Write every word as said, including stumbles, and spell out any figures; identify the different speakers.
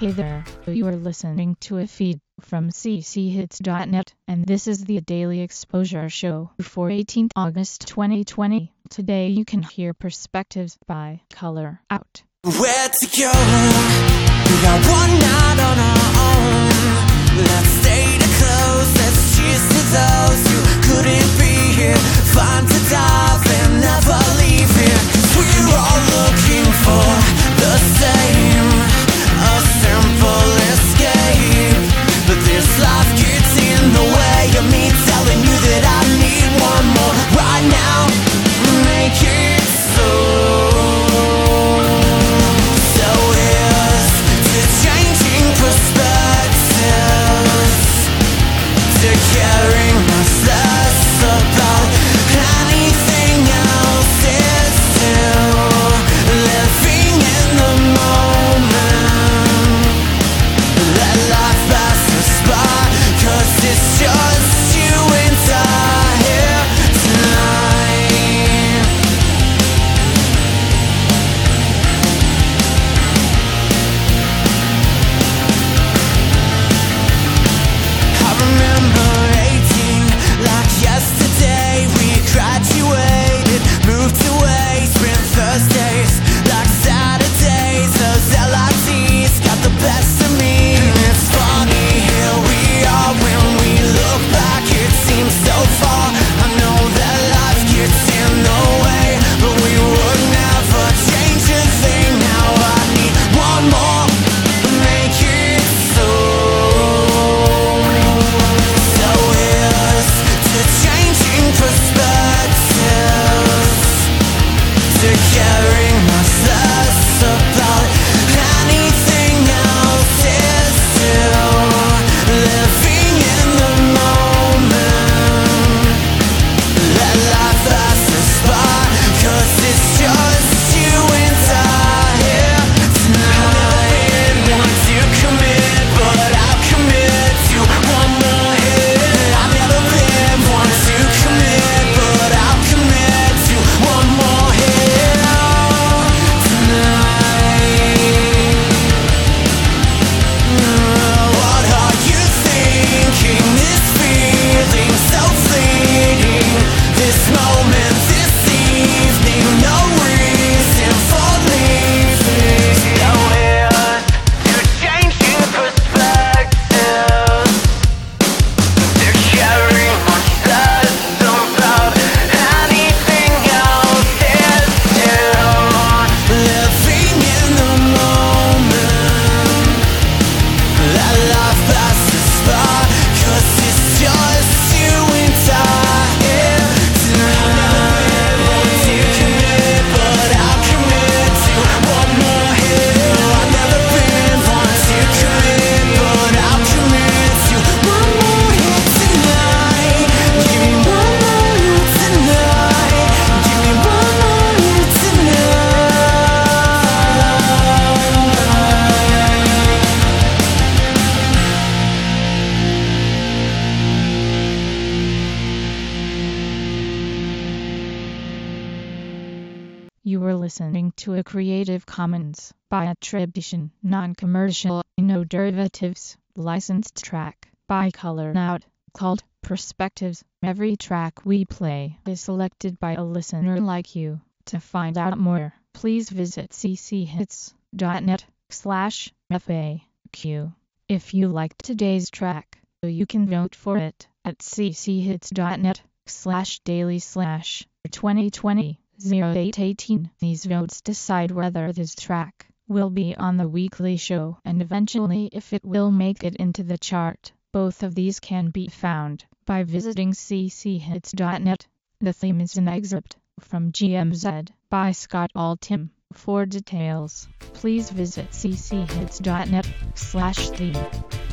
Speaker 1: Hey there, you are listening to a feed from c c hits dot net, and this is the Daily Exposure Show for eighteenth August twenty twenty. Today you can hear Perspectives by Color Out.
Speaker 2: Where to go? We got one night on our own. Let's stay the closest. Cheers to those who couldn't be here. Find to dive and never leave here. 'Cause we're all looking for the same, a simple escape. But this life gets in the way of me telling you that I need one more right now. Make it so.
Speaker 1: You were listening to a Creative Commons by attribution, non-commercial, no derivatives, licensed track by Color Out, called Perspectives. Every track we play is selected by a listener like you. To find out more, please visit c c hits dot net slash F A Q. If you liked today's track, you can vote for it at c c hits dot net slash daily slash twenty twenty. oh eight eighteen. These votes decide whether this track will be on the weekly show and eventually if it will make it into the chart. Both of these can be found by visiting c c hits dot net. The theme is an excerpt from G M Z by Scott Altham. For details, please visit c c hits dot net slash theme.